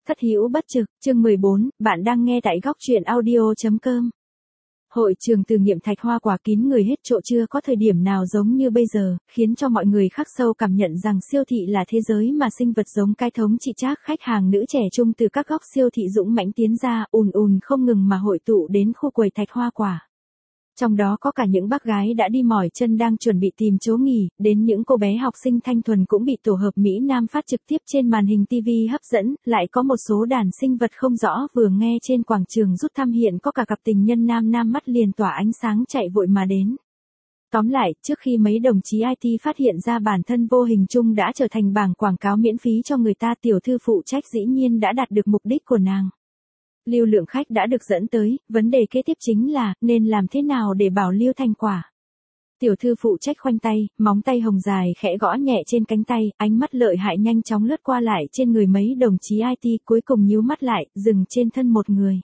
Thất hữu bất trực, chương 14, bạn đang nghe tại góc truyện audio.com. Hội trường từ nghiệm thạch hoa quả kín người hết chỗ, chưa có thời điểm nào giống như bây giờ, khiến cho mọi người khắc sâu cảm nhận rằng siêu thị là thế giới mà sinh vật giống cái thống chị Trác, khách hàng nữ trẻ trung từ các góc siêu thị dũng mãnh tiến ra, ùn ùn không ngừng mà hội tụ đến khu quầy thạch hoa quả. Trong đó có cả những bác gái đã đi mỏi chân đang chuẩn bị tìm chỗ nghỉ, đến những cô bé học sinh thanh thuần cũng bị tổ hợp Mỹ Nam phát trực tiếp trên màn hình TV hấp dẫn, lại có một số đàn sinh vật không rõ vừa nghe trên quảng trường rút thăm hiện có cả cặp tình nhân nam nam mắt liền tỏa ánh sáng chạy vội mà đến. Tóm lại, trước khi mấy đồng chí IT phát hiện ra bản thân vô hình chung đã trở thành bảng quảng cáo miễn phí cho người ta, tiểu thư phụ trách dĩ nhiên đã đạt được mục đích của nàng. Lưu lượng khách đã được dẫn tới, vấn đề kế tiếp chính là, nên làm thế nào để bảo lưu thành quả. Tiểu thư phụ trách khoanh tay, móng tay hồng dài khẽ gõ nhẹ trên cánh tay, ánh mắt lợi hại nhanh chóng lướt qua lại trên người mấy đồng chí IT, cuối cùng nhíu mắt lại, dừng trên thân một người.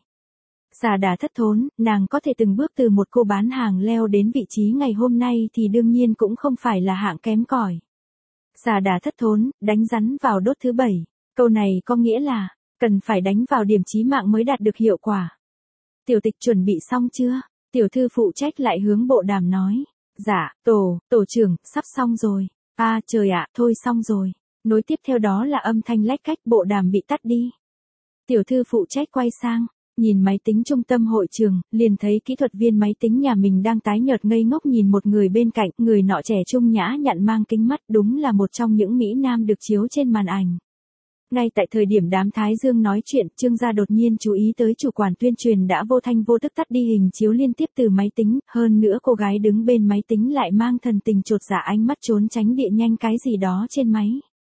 Xà đà thất thốn, nàng có thể từng bước từ một cô bán hàng leo đến vị trí ngày hôm nay thì đương nhiên cũng không phải là hạng kém cỏi. Xà đà thất thốn, đánh rắn vào đốt thứ 7. Câu này có nghĩa là cần phải đánh vào điểm chí mạng mới đạt được hiệu quả. Tiểu tịch chuẩn bị xong chưa? Tiểu thư phụ trách lại hướng bộ đàm nói. Dạ, tổ trưởng, sắp xong rồi. À trời ạ, thôi xong rồi. Nối tiếp theo đó là âm thanh lách cách, bộ đàm bị tắt đi. Tiểu thư phụ trách quay sang, nhìn máy tính trung tâm hội trường, liền thấy kỹ thuật viên máy tính nhà mình đang tái nhợt ngây ngốc nhìn một người bên cạnh, người nọ trẻ trung nhã nhặn mang kính mắt, đúng là một trong những Mỹ Nam được chiếu trên màn ảnh. Ngay tại thời điểm đám Thái Dương nói chuyện, Trương gia đột nhiên chú ý tới chủ quản tuyên truyền đã vô thanh vô tức tắt đi hình chiếu liên tiếp từ máy tính, hơn nữa cô gái đứng bên máy tính lại mang thần tình chột dạ, ánh mắt trốn tránh địa nhanh cái gì đó trên máy.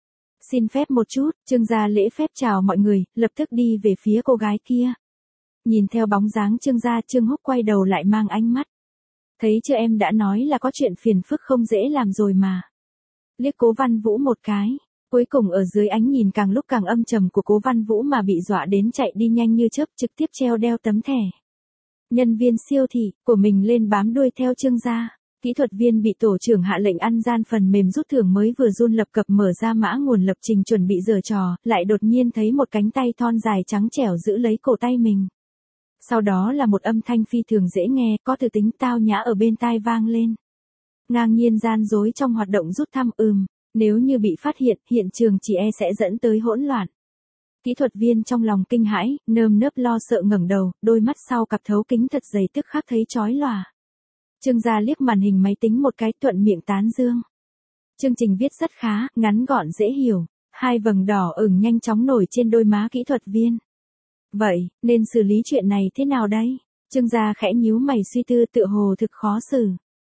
Xin phép một chút, Trương gia lễ phép chào mọi người, lập tức đi về phía cô gái kia. Nhìn theo bóng dáng Trương gia, Trương Húc quay đầu lại mang ánh mắt. Thấy chưa, em đã nói là có chuyện phiền phức không dễ làm rồi mà. Liếc Cố Văn Vũ một cái. Cuối cùng ở dưới ánh nhìn càng lúc càng âm trầm của Cố Văn Vũ mà bị dọa đến chạy đi nhanh như chớp, trực tiếp treo đeo tấm thẻ nhân viên siêu thị của mình lên bám đuôi theo Trương gia. Kỹ thuật viên bị tổ trưởng hạ lệnh ăn gian phần mềm rút thưởng mới vừa run lập cập mở ra mã nguồn lập trình chuẩn bị giở trò, lại đột nhiên thấy một cánh tay thon dài trắng trẻo giữ lấy cổ tay mình. Sau đó là một âm thanh phi thường dễ nghe, có từ tính tao nhã ở bên tai vang lên. Ngang nhiên gian dối trong hoạt động rút thăm, nếu như bị phát hiện, hiện trường chỉ sẽ dẫn tới hỗn loạn. Kỹ thuật viên trong lòng kinh hãi, nơm nớp lo sợ ngẩng đầu, đôi mắt sau cặp thấu kính thật dày tức khắc thấy chói lòa. Trương gia liếc màn hình máy tính một cái, thuận miệng tán dương. Chương trình viết rất khá, ngắn gọn dễ hiểu, 2 vầng đỏ ửng nhanh chóng nổi trên đôi má kỹ thuật viên. Vậy, nên xử lý chuyện này thế nào đây? Trương gia khẽ nhíu mày suy tư, tựa hồ thực khó xử.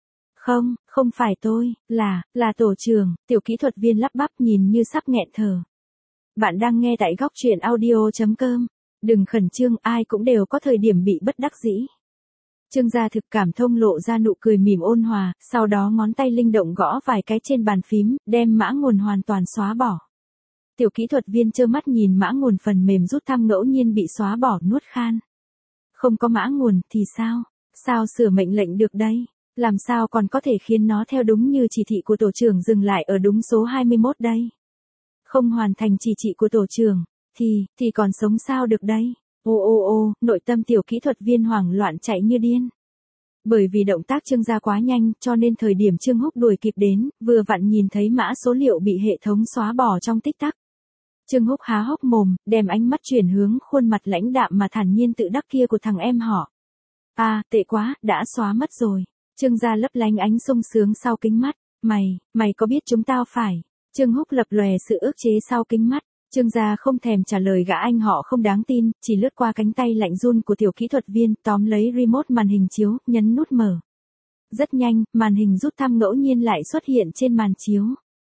Không phải tôi, là tổ trưởng, tiểu kỹ thuật viên lắp bắp nhìn như sắp nghẹn thở. Bạn đang nghe tại góc truyện audio.com. Đừng khẩn trương, ai cũng đều có thời điểm bị bất đắc dĩ. Trương gia thực cảm thông lộ ra nụ cười mỉm ôn hòa, sau đó ngón tay linh động gõ vài cái trên bàn phím, đem mã nguồn hoàn toàn xóa bỏ. Tiểu kỹ thuật viên trơ mắt nhìn mã nguồn phần mềm rút thăm ngẫu nhiên bị xóa bỏ, nuốt khan. Không có mã nguồn thì sao? Sao sửa mệnh lệnh được đây? Làm sao còn có thể khiến nó theo đúng như chỉ thị của tổ trưởng dừng lại ở đúng số 21 đây? Không hoàn thành chỉ thị của tổ trưởng, thì còn sống sao được đây? Ô, nội tâm tiểu kỹ thuật viên hoảng loạn chạy như điên. Bởi vì động tác Trương gia quá nhanh, cho nên thời điểm Trương Húc đuổi kịp đến, vừa vặn nhìn thấy mã số liệu bị hệ thống xóa bỏ trong tích tắc. Trương Húc há hốc mồm, đem ánh mắt chuyển hướng khuôn mặt lãnh đạm mà thản nhiên tự đắc kia của thằng em họ. À, tệ quá, đã xóa mất rồi. Trương gia lấp lánh ánh sung sướng sau kính mắt. Mày có biết chúng tao phải? Trương Húc lập lòe sự ức chế sau kính mắt. Trương gia không thèm trả lời gã anh họ không đáng tin, chỉ lướt qua cánh tay lạnh run của tiểu kỹ thuật viên, tóm lấy remote màn hình chiếu, nhấn nút mở. Rất nhanh, màn hình rút thăm ngẫu nhiên lại xuất hiện trên màn chiếu.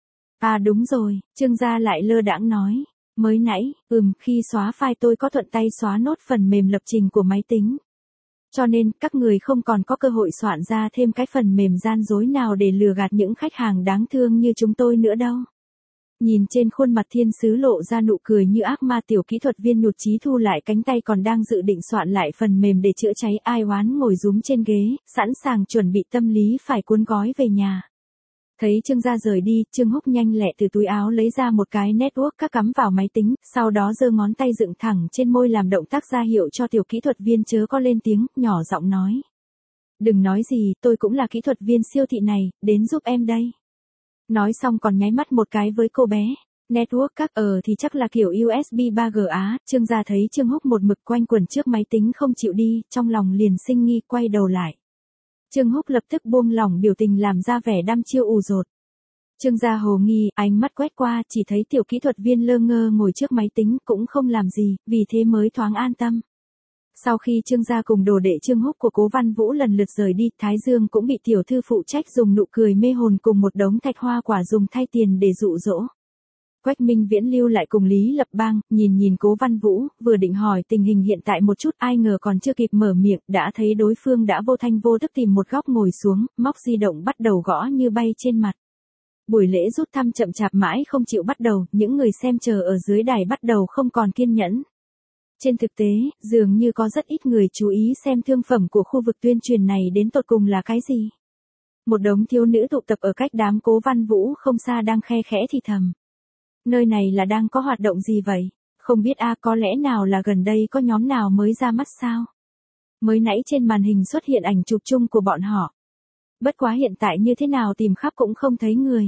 À đúng rồi, Trương gia lại lơ đãng nói. Mới nãy, khi xóa file tôi có thuận tay xóa nốt phần mềm lập trình của máy tính. Cho nên, các người không còn có cơ hội soạn ra thêm cái phần mềm gian dối nào để lừa gạt những khách hàng đáng thương như chúng tôi nữa đâu. Nhìn trên khuôn mặt thiên sứ lộ ra nụ cười như ác ma, tiểu kỹ thuật viên nhụt chí thu lại cánh tay còn đang dự định soạn lại phần mềm để chữa cháy, ai oán ngồi rúm trên ghế, sẵn sàng chuẩn bị tâm lý phải cuốn gói về nhà. Thấy Trương gia rời đi, Trương Húc nhanh lẹ từ túi áo lấy ra một cái network các cắm vào máy tính, sau đó giơ ngón tay dựng thẳng trên môi làm động tác ra hiệu cho tiểu kỹ thuật viên chớ có lên tiếng, nhỏ giọng nói. Đừng nói gì, tôi cũng là kỹ thuật viên siêu thị này, đến giúp em đây. Nói xong còn nháy mắt một cái với cô bé. Network các thì chắc là kiểu USB 3G á, Trương gia thấy Trương Húc một mực quanh quẩn trước máy tính không chịu đi, trong lòng liền sinh nghi quay đầu lại. Trương Húc lập tức buông lỏng biểu tình làm ra vẻ đăm chiêu ù dột. Trương gia hồ nghi, ánh mắt quét qua, chỉ thấy tiểu kỹ thuật viên lơ ngơ ngồi trước máy tính cũng không làm gì, vì thế mới thoáng an tâm. Sau khi Trương gia cùng đồ đệ Trương Húc của Cố Văn Vũ lần lượt rời đi, Thái Dương cũng bị tiểu thư phụ trách dùng nụ cười mê hồn cùng một đống thạch hoa quả dùng thay tiền để dụ dỗ. Quách Minh Viễn lưu lại cùng Lý Lập Bang, nhìn Cố Văn Vũ, vừa định hỏi tình hình hiện tại một chút, ai ngờ còn chưa kịp mở miệng, đã thấy đối phương đã vô thanh vô tức tìm một góc ngồi xuống, móc di động bắt đầu gõ như bay trên mặt. Buổi lễ rút thăm chậm chạp mãi không chịu bắt đầu, những người xem chờ ở dưới đài bắt đầu không còn kiên nhẫn. Trên thực tế, dường như có rất ít người chú ý xem thương phẩm của khu vực tuyên truyền này đến tột cùng là cái gì. Một đống thiếu nữ tụ tập ở cách đám Cố Văn Vũ không xa đang khe khẽ thì thầm. Nơi này là đang có hoạt động gì vậy? Không biết có lẽ nào là gần đây có nhóm nào mới ra mắt sao? Mới nãy trên màn hình xuất hiện ảnh chụp chung của bọn họ. Bất quá hiện tại như thế nào tìm khắp cũng không thấy người.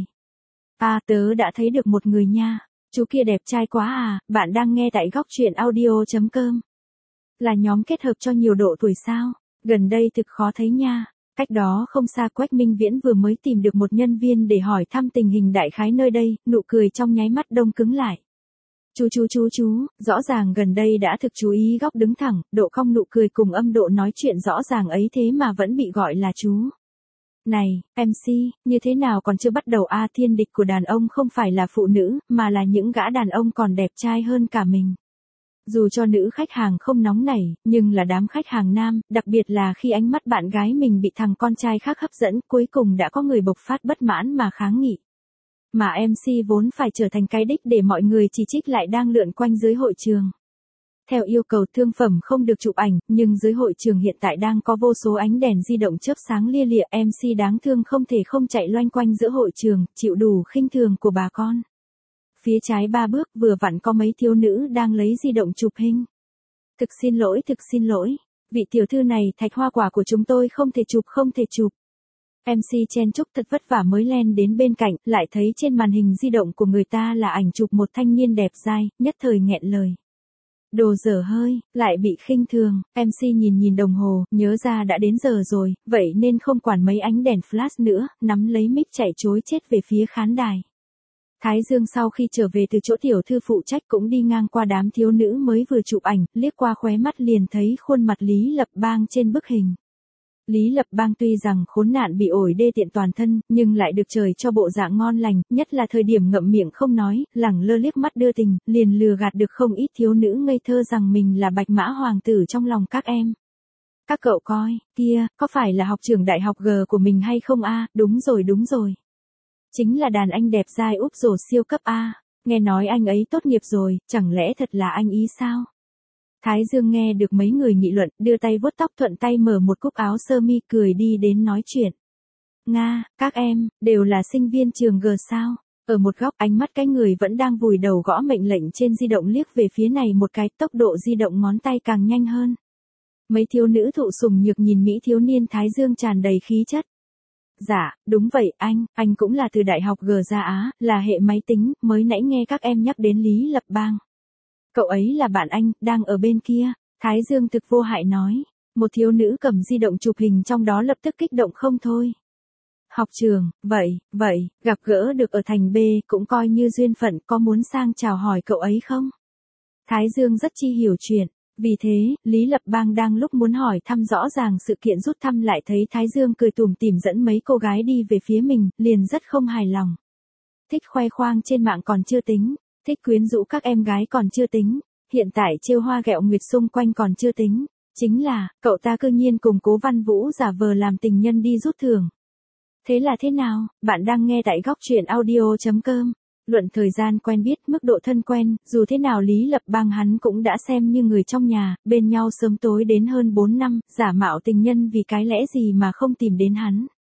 Tớ đã thấy được một người nha. Chú kia đẹp trai quá à, bạn đang nghe tại góc truyện audio.com. Là nhóm kết hợp cho nhiều độ tuổi sao? Gần đây thực khó thấy nha. Cách đó không xa Quách Minh Viễn vừa mới tìm được một nhân viên để hỏi thăm tình hình đại khái nơi đây, nụ cười trong nháy mắt đông cứng lại. Chú, rõ ràng gần đây đã thực chú ý góc đứng thẳng, độ cong nụ cười cùng âm độ nói chuyện rõ ràng ấy thế mà vẫn bị gọi là chú. Này, MC, như thế nào còn chưa bắt đầu thiên địch của đàn ông không phải là phụ nữ, mà là những gã đàn ông còn đẹp trai hơn cả mình. Dù cho nữ khách hàng không nóng nảy, nhưng là đám khách hàng nam, đặc biệt là khi ánh mắt bạn gái mình bị thằng con trai khác hấp dẫn, cuối cùng đã có người bộc phát bất mãn mà kháng nghị. Mà MC vốn phải trở thành cái đích để mọi người chỉ trích lại đang lượn quanh dưới hội trường. Theo yêu cầu thương phẩm không được chụp ảnh, nhưng dưới hội trường hiện tại đang có vô số ánh đèn di động chớp sáng lia lịa, MC đáng thương không thể không chạy loanh quanh giữa hội trường, chịu đủ khinh thường của bà con. Phía trái 3 bước vừa vặn có mấy thiếu nữ đang lấy di động chụp hình. Thực xin lỗi. Vị tiểu thư này thạch hoa quả của chúng tôi không thể chụp. MC chen chúc thật vất vả mới len đến bên cạnh, lại thấy trên màn hình di động của người ta là ảnh chụp một thanh niên đẹp dai, nhất thời nghẹn lời. Đồ dở hơi, lại bị khinh thường, MC nhìn đồng hồ, nhớ ra đã đến giờ rồi, vậy nên không quản mấy ánh đèn flash nữa, nắm lấy mic chạy trối chết về phía khán đài. Thái Dương sau khi trở về từ chỗ tiểu thư phụ trách cũng đi ngang qua đám thiếu nữ mới vừa chụp ảnh, liếc qua khóe mắt liền thấy khuôn mặt Lý Lập Bang trên bức hình. Lý Lập Bang tuy rằng khốn nạn bị ổi đê tiện toàn thân, nhưng lại được trời cho bộ dạng ngon lành, nhất là thời điểm ngậm miệng không nói, lẳng lơ liếc mắt đưa tình, liền lừa gạt được không ít thiếu nữ ngây thơ rằng mình là bạch mã hoàng tử trong lòng các em. Các cậu coi, kia, có phải là học trưởng đại học G của mình hay không Đúng rồi. Chính là đàn anh đẹp dai úp rổ siêu cấp nghe nói anh ấy tốt nghiệp rồi, chẳng lẽ thật là anh ý sao? Thái Dương nghe được mấy người nghị luận, đưa tay vuốt tóc thuận tay mở một cúc áo sơ mi cười đi đến nói chuyện. Nga, các em, đều là sinh viên trường G sao? Ở một góc ánh mắt cái người vẫn đang vùi đầu gõ mệnh lệnh trên di động liếc về phía này một cái, tốc độ di động ngón tay càng nhanh hơn. Mấy thiếu nữ thụ sủng nhược nhìn Mỹ thiếu niên Thái Dương tràn đầy khí chất. Dạ, đúng vậy anh cũng là từ đại học G ra là hệ máy tính, mới nãy nghe các em nhắc đến Lý Lập Bang. Cậu ấy là bạn anh, đang ở bên kia, Thái Dương thực vô hại nói. Một thiếu nữ cầm di động chụp hình trong đó lập tức kích động không thôi. Học trường, vậy, gặp gỡ được ở thành B, cũng coi như duyên phận, có muốn sang chào hỏi cậu ấy không? Thái Dương rất chi hiểu chuyện. Vì thế, Lý Lập Bang đang lúc muốn hỏi thăm rõ ràng sự kiện rút thăm lại thấy Thái Dương cười tủm tỉm dẫn mấy cô gái đi về phía mình, liền rất không hài lòng. Thích khoe khoang trên mạng còn chưa tính, thích quyến rũ các em gái còn chưa tính, hiện tại trêu hoa ghẹo nguyệt xung quanh còn chưa tính, chính là, cậu ta cư nhiên cùng Cố Văn Vũ giả vờ làm tình nhân đi rút thưởng. Thế là thế nào, bạn đang nghe tại góc truyện audio.com. Luận thời gian quen biết, mức độ thân quen, dù thế nào Lý Lập Bang hắn cũng đã xem như người trong nhà, bên nhau sớm tối đến hơn 4 năm, giả mạo tình nhân vì cái lẽ gì mà không tìm đến hắn.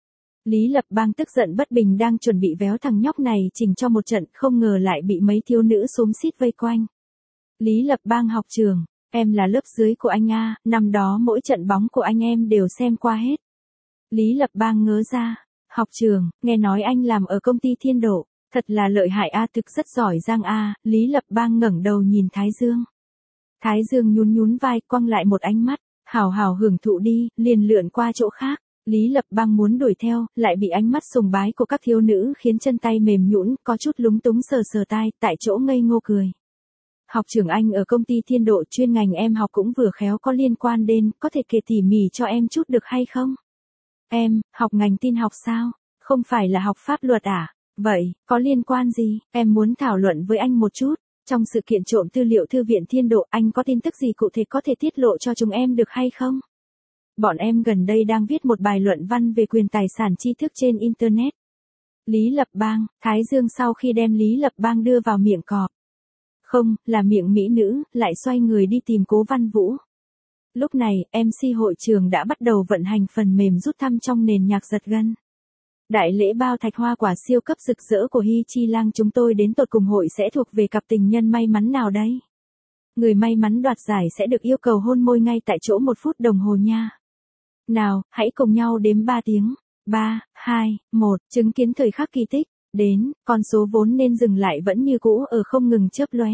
Lý Lập Bang tức giận bất bình đang chuẩn bị véo thằng nhóc này chỉnh cho một trận, không ngờ lại bị mấy thiếu nữ xúm xít vây quanh. Lý Lập Bang học trường, em là lớp dưới của anh a, năm đó mỗi trận bóng của anh em đều xem qua hết. Lý Lập Bang ngớ ra, học trường, nghe nói anh làm ở công ty Thiên Độ, thật là lợi hại a, thực rất giỏi giang a. Lý Lập Bang ngẩng đầu nhìn Thái Dương. Thái Dương nhún nhún vai, quăng lại một ánh mắt, hào hào hưởng thụ đi, liền lượn qua chỗ khác. Lý Lập Bang muốn đuổi theo, lại bị ánh mắt sùng bái của các thiếu nữ khiến chân tay mềm nhũn, có chút lúng túng sờ sờ tai, tại chỗ ngây ngô cười. Học trưởng anh ở công ty Thiên Độ, chuyên ngành em học cũng vừa khéo có liên quan đến, có thể kể tỉ mỉ cho em chút được hay không? Em, học ngành tin học sao? Không phải là học pháp luật à? Vậy, có liên quan gì? Em muốn thảo luận với anh một chút. Trong sự kiện trộm tư liệu Thư viện Thiên Độ, anh có tin tức gì cụ thể có thể tiết lộ cho chúng em được hay không? Bọn em gần đây đang viết một bài luận văn về quyền tài sản tri thức trên Internet. Lý Lập Bang, Thái Dương sau khi đem Lý Lập Bang đưa vào miệng cọp. Không, là miệng mỹ nữ, lại xoay người đi tìm Cố Văn Vũ. Lúc này, MC hội trường đã bắt đầu vận hành phần mềm rút thăm trong nền nhạc giật gân. Đại lễ bao thạch hoa quả siêu cấp rực rỡ của Hi Chi Lang chúng tôi đến tột cùng hội sẽ thuộc về cặp tình nhân may mắn nào đây? Người may mắn đoạt giải sẽ được yêu cầu hôn môi ngay tại chỗ 1 phút đồng hồ nha. Nào, hãy cùng nhau đếm 3 tiếng. 3, 2, 1, chứng kiến thời khắc kỳ tích. Đến, con số vốn nên dừng lại vẫn như cũ ở không ngừng chớp lóe.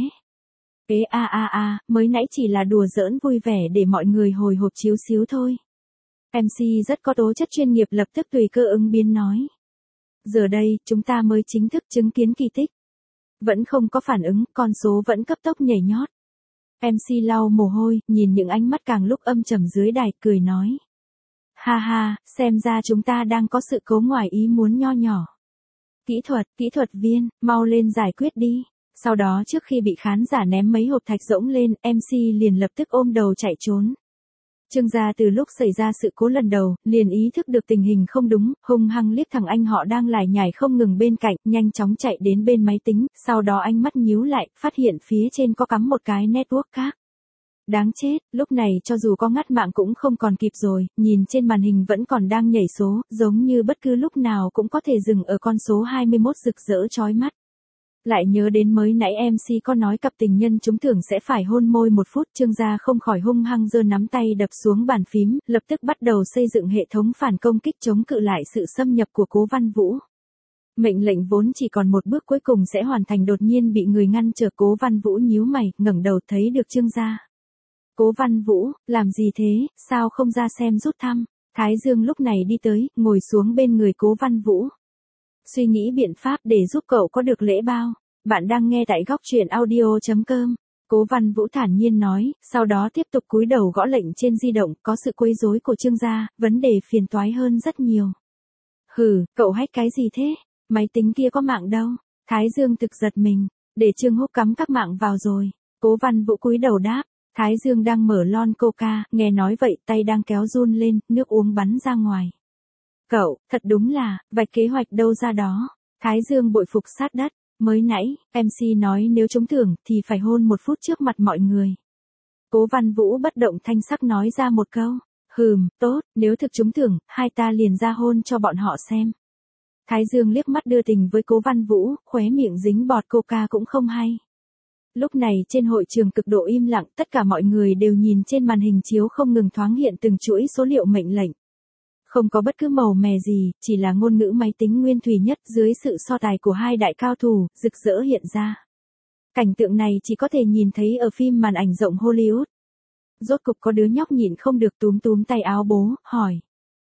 Ế mới nãy chỉ là đùa giỡn vui vẻ để mọi người hồi hộp chíu xíu thôi. MC rất có tố chất chuyên nghiệp lập tức tùy cơ ứng biến nói. Giờ đây, chúng ta mới chính thức chứng kiến kỳ tích. Vẫn không có phản ứng, con số vẫn cấp tốc nhảy nhót. MC lau mồ hôi, nhìn những ánh mắt càng lúc âm trầm dưới đài, cười nói. Ha ha, xem ra chúng ta đang có sự cố ngoài ý muốn nho nhỏ. Kỹ thuật viên, mau lên giải quyết đi. Sau đó trước khi bị khán giả ném mấy hộp thạch rỗng lên, MC liền lập tức ôm đầu chạy trốn. Trương gia từ lúc xảy ra sự cố lần đầu, liền ý thức được tình hình không đúng, hung hăng liếc thằng anh họ đang lải nhải không ngừng bên cạnh, nhanh chóng chạy đến bên máy tính, sau đó ánh mắt nhíu lại, phát hiện phía trên có cắm một cái network khác. Đáng chết, lúc này cho dù có ngắt mạng cũng không còn kịp rồi, nhìn trên màn hình vẫn còn đang nhảy số, giống như bất cứ lúc nào cũng có thể dừng ở con số 21 rực rỡ chói mắt. Lại nhớ đến mới nãy MC có nói cặp tình nhân chúng tưởng sẽ phải hôn môi 1 phút, Trương gia không khỏi hung hăng giơ nắm tay đập xuống bàn phím, lập tức bắt đầu xây dựng hệ thống phản công kích chống cự lại sự xâm nhập của Cố Văn Vũ. Mệnh lệnh vốn chỉ còn một bước cuối cùng sẽ hoàn thành đột nhiên bị người ngăn trở. Cố Văn Vũ nhíu mày, ngẩng đầu thấy được Trương gia. Cố Văn Vũ, làm gì thế, sao không ra xem rút thăm? Thái Dương lúc này đi tới, ngồi xuống bên người Cố Văn Vũ. Suy nghĩ biện pháp để giúp cậu có được lễ bao. Bạn đang nghe tại góc truyện audio.com. Cố Văn Vũ thản nhiên nói, sau đó tiếp tục cúi đầu gõ lệnh trên di động, có sự quấy rối của Trương gia, vấn đề phiền toái hơn rất nhiều. Hừ, cậu hack cái gì thế? Máy tính kia có mạng đâu? Thái Dương thực giật mình, để Trương Húc cắm các mạng vào rồi. Cố Văn Vũ cúi đầu đáp. Thái Dương đang mở lon coca, nghe nói vậy tay đang kéo run lên, nước uống bắn ra ngoài. Cậu, thật đúng là, vạch kế hoạch đâu ra đó. Thái Dương bội phục sát đất, mới nãy, MC nói nếu trúng thưởng thì phải hôn 1 phút trước mặt mọi người. Cố Văn Vũ bất động thanh sắc nói ra một câu, tốt, nếu thực trúng thưởng, hai ta liền ra hôn cho bọn họ xem. Thái Dương liếc mắt đưa tình với Cố Văn Vũ, khóe miệng dính bọt coca cũng không hay. Lúc này trên hội trường cực độ im lặng, tất cả mọi người đều nhìn trên màn hình chiếu không ngừng thoáng hiện từng chuỗi số liệu mệnh lệnh. Không có bất cứ màu mè gì, chỉ là ngôn ngữ máy tính nguyên thủy nhất dưới sự so tài của hai đại cao thủ, rực rỡ hiện ra. Cảnh tượng này chỉ có thể nhìn thấy ở phim màn ảnh rộng Hollywood. Rốt cục có đứa nhóc nhịn không được túm tay áo bố, hỏi.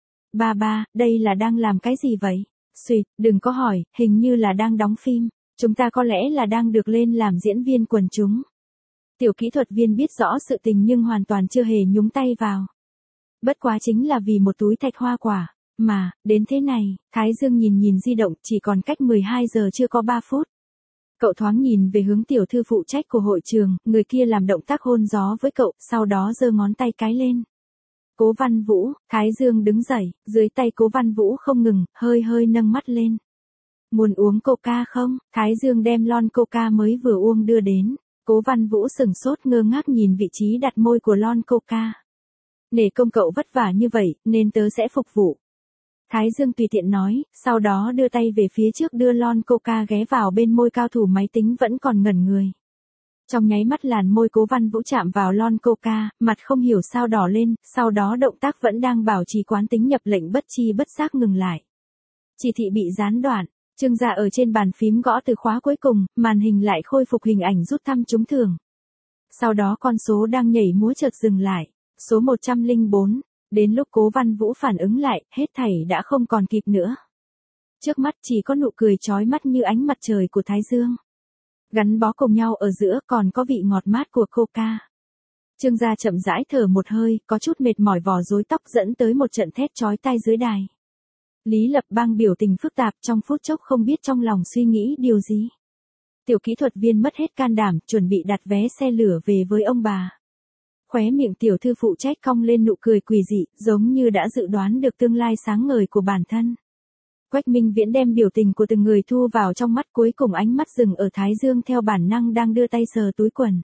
Ba, đây là đang làm cái gì vậy? Xuyệt, đừng có hỏi, hình như là đang đóng phim. Chúng ta có lẽ là đang được lên làm diễn viên quần chúng. Tiểu kỹ thuật viên biết rõ sự tình nhưng hoàn toàn chưa hề nhúng tay vào. Bất quá chính là vì một túi thạch hoa quả. Mà, đến thế này, Thái Dương nhìn di động, chỉ còn cách 12 giờ chưa có 3 phút. Cậu thoáng nhìn về hướng tiểu thư phụ trách của hội trường, người kia làm động tác hôn gió với cậu, sau đó giơ ngón tay cái lên. Cố Văn Vũ, Thái Dương đứng dậy, dưới tay Cố Văn Vũ không ngừng, hơi nâng mắt lên. Muốn uống coca không? Thái Dương đem lon coca mới vừa uống đưa đến. Cố Văn Vũ sửng sốt ngơ ngác nhìn vị trí đặt môi của lon coca. Nể công cậu vất vả như vậy, nên tớ sẽ phục vụ. Thái Dương tùy tiện nói, sau đó đưa tay về phía trước đưa lon coca ghé vào bên môi cao thủ máy tính vẫn còn ngẩn người. Trong nháy mắt làn môi Cố Văn Vũ chạm vào lon coca, mặt không hiểu sao đỏ lên, sau đó động tác vẫn đang bảo trì quán tính nhập lệnh bất chi bất giác ngừng lại. Chỉ thị bị gián đoạn, Trương Gia ở trên bàn phím gõ từ khóa cuối cùng, màn hình lại khôi phục hình ảnh rút thăm trúng thưởng. Sau đó con số đang nhảy múa chợt dừng lại, số 104, đến lúc Cố Văn Vũ phản ứng lại, hết thảy đã không còn kịp nữa. Trước mắt chỉ có nụ cười chói mắt như ánh mặt trời của Thái Dương. Gắn bó cùng nhau ở giữa còn có vị ngọt mát của coca. Trương Gia chậm rãi thở một hơi, có chút mệt mỏi vò rối tóc dẫn tới một trận thét chói tai dưới đài. Lý Lập Bang biểu tình phức tạp trong phút chốc không biết trong lòng suy nghĩ điều gì. Tiểu kỹ thuật viên mất hết can đảm, chuẩn bị đặt vé xe lửa về với ông bà. Khóe miệng tiểu thư phụ trách cong lên nụ cười quỷ dị, giống như đã dự đoán được tương lai sáng ngời của bản thân. Quách Minh Viễn đem biểu tình của từng người thu vào trong mắt, cuối cùng ánh mắt dừng ở Thái Dương theo bản năng đang đưa tay sờ túi quần.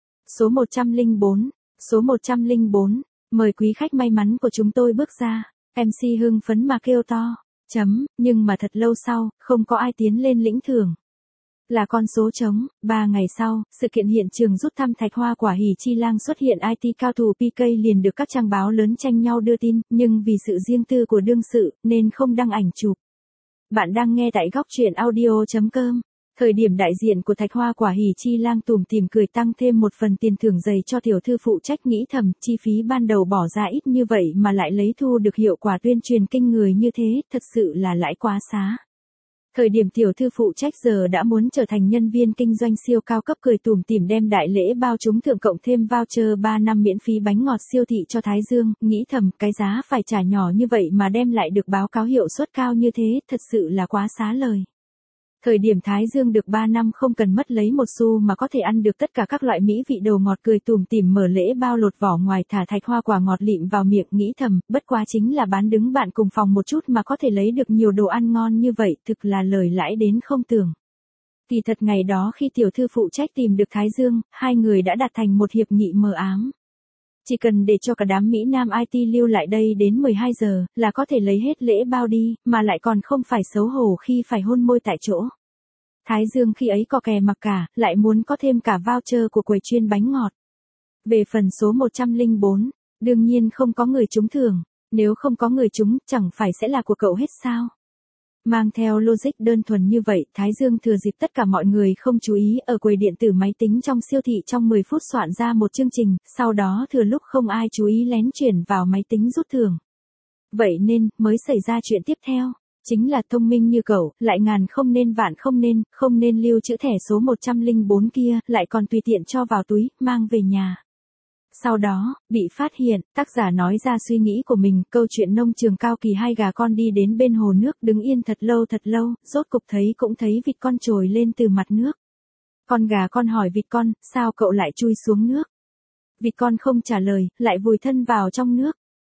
Số 104, số 104, mời quý khách may mắn của chúng tôi bước ra. MC hưng phấn mà kêu to, nhưng mà thật lâu sau, không có ai tiến lên lĩnh thưởng. Là con số trống. 3 ngày sau, sự kiện hiện trường rút thăm Thạch Hoa Quả Hỉ Chi Lang xuất hiện, IT cao thủ PK liền được các trang báo lớn tranh nhau đưa tin, nhưng vì sự riêng tư của đương sự, nên không đăng ảnh chụp. Bạn đang nghe tại góc truyện audio.com. Thời điểm đại diện của Thạch Hoa Quả Hỉ Chi Lang tủm tỉm cười tăng thêm một phần tiền thưởng dày cho tiểu thư phụ trách, nghĩ thầm, chi phí ban đầu bỏ ra ít như vậy mà lại lấy thu được hiệu quả tuyên truyền kinh người như thế, thật sự là lãi quá xá. Thời điểm tiểu thư phụ trách giờ đã muốn trở thành nhân viên kinh doanh siêu cao cấp, cười tủm tỉm đem đại lễ bao trúng thưởng cộng thêm voucher 3 năm miễn phí bánh ngọt siêu thị cho Thái Dương, nghĩ thầm, cái giá phải trả nhỏ như vậy mà đem lại được báo cáo hiệu suất cao như thế, thật sự là quá xá lời. Thời điểm Thái Dương được 3 năm không cần mất lấy một xu mà có thể ăn được tất cả các loại mỹ vị đồ ngọt, cười tủm tỉm mở lễ bao lột vỏ ngoài thả Thạch Hoa quả ngọt lịm vào miệng, nghĩ thầm, bất quá chính là bán đứng bạn cùng phòng một chút mà có thể lấy được nhiều đồ ăn ngon như vậy, thực là lời lãi đến không tưởng. Kỳ thật ngày đó khi tiểu thư phụ trách tìm được Thái Dương, hai người đã đạt thành một hiệp nghị mờ ám. Chỉ cần để cho cả đám Mỹ Nam IT lưu lại đây đến 12 giờ, là có thể lấy hết lễ bao đi, mà lại còn không phải xấu hổ khi phải hôn môi tại chỗ. Thái Dương khi ấy có kè mặc cả, lại muốn có thêm cả voucher của quầy chuyên bánh ngọt. Về phần số 104, đương nhiên không có người trúng thưởng, nếu không có người trúng, chẳng phải sẽ là của cậu hết sao? Mang theo logic đơn thuần như vậy, Thái Dương thừa dịp tất cả mọi người không chú ý ở quầy điện tử máy tính trong siêu thị trong 10 phút soạn ra một chương trình, sau đó thừa lúc không ai chú ý lén chuyển vào máy tính rút thưởng. Vậy nên, mới xảy ra chuyện tiếp theo. Chính là thông minh như cậu, lại ngàn không nên vạn không nên lưu trữ thẻ số 104 kia, lại còn tùy tiện cho vào túi, mang về nhà. Sau đó, bị phát hiện, tác giả nói ra suy nghĩ của mình, câu chuyện nông trường cao kỳ, hai gà con đi đến bên hồ nước đứng yên thật lâu, rốt cục thấy vịt con trồi lên từ mặt nước. Con gà con hỏi vịt con, sao cậu lại chui xuống nước? Vịt con không trả lời, lại vùi thân vào trong nước.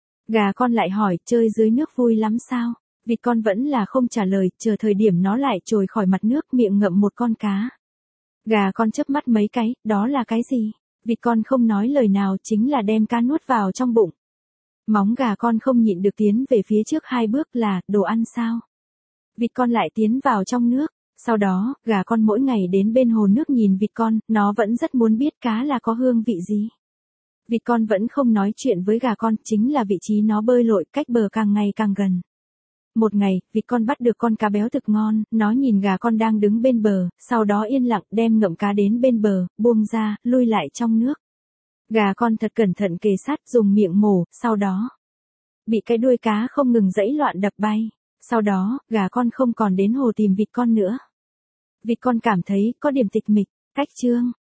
Gà con lại hỏi, chơi dưới nước vui lắm sao? Vịt con vẫn là không trả lời, chờ thời điểm nó lại trồi khỏi mặt nước, miệng ngậm một con cá. Gà con chớp mắt mấy cái, đó là cái gì? Vịt con không nói lời nào, chính là đem cá nuốt vào trong bụng. Móng gà con không nhịn được tiến về phía trước 2 bước, là, đồ ăn sao? Vịt con lại tiến vào trong nước. Sau đó, gà con mỗi ngày đến bên hồ nước nhìn vịt con, nó vẫn rất muốn biết cá là có hương vị gì. Vịt con vẫn không nói chuyện với gà con, chính là vị trí nó bơi lội, cách bờ càng ngày càng gần. Một ngày, vịt con bắt được con cá béo thực ngon, nó nhìn gà con đang đứng bên bờ, sau đó yên lặng đem ngậm cá đến bên bờ, buông ra, lui lại trong nước. Gà con thật cẩn thận kề sát, dùng miệng mổ, sau đó bị cái đuôi cá không ngừng giãy loạn đập bay. Sau đó, gà con không còn đến hồ tìm vịt con nữa. Vịt con cảm thấy có điểm tịch mịch, cách chương.